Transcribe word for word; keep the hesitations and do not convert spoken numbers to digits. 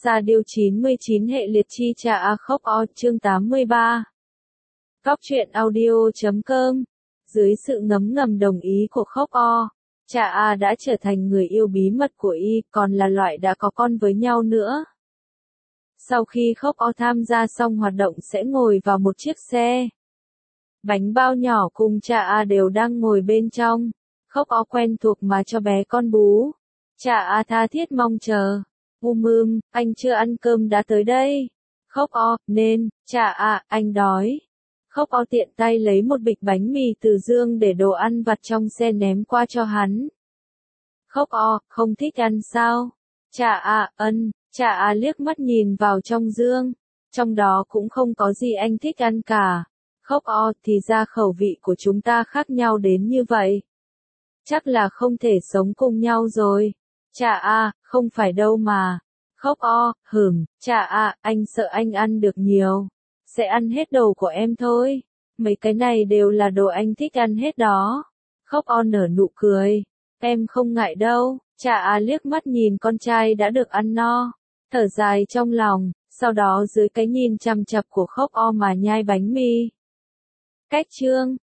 Sa điêu chín mươi chín hệ liệt chi cha a khóc o chương tám mươi ba. Cóc truyện audio chấm com. Dưới sự ngấm ngầm đồng ý của khóc o, cha a đã trở thành người yêu bí mật của y, còn là loại đã có con với nhau nữa. Sau khi khóc o tham gia xong hoạt động sẽ ngồi vào một chiếc xe. Bánh bao nhỏ cùng cha a đều đang ngồi bên trong. Khóc o quen thuộc mà cho bé con bú. Cha a tha thiết mong chờ. Um ưm, anh chưa ăn cơm đã tới đây. Khóc o, nên, cha à, anh đói. Khóc o tiện tay lấy một bịch bánh mì từ dương để đồ ăn vặt trong xe ném qua cho hắn. Khóc o, không thích ăn sao? Cha à, ân, cha à liếc mắt nhìn vào trong dương. Trong đó cũng không có gì anh thích ăn cả. Khóc o, thì ra khẩu vị của chúng ta khác nhau đến như vậy. Chắc là không thể sống cùng nhau rồi. Cha à, không phải đâu mà. Khóc o, hửm, cha à, anh sợ anh ăn được nhiều. Sẽ ăn hết đồ của em thôi. Mấy cái này đều là đồ anh thích ăn hết đó. Khóc o nở nụ cười. Em không ngại đâu. Cha à liếc mắt nhìn con trai đã được ăn no. Thở dài trong lòng, sau đó dưới cái nhìn chằm chằm của khóc o mà nhai bánh mì. Cách chương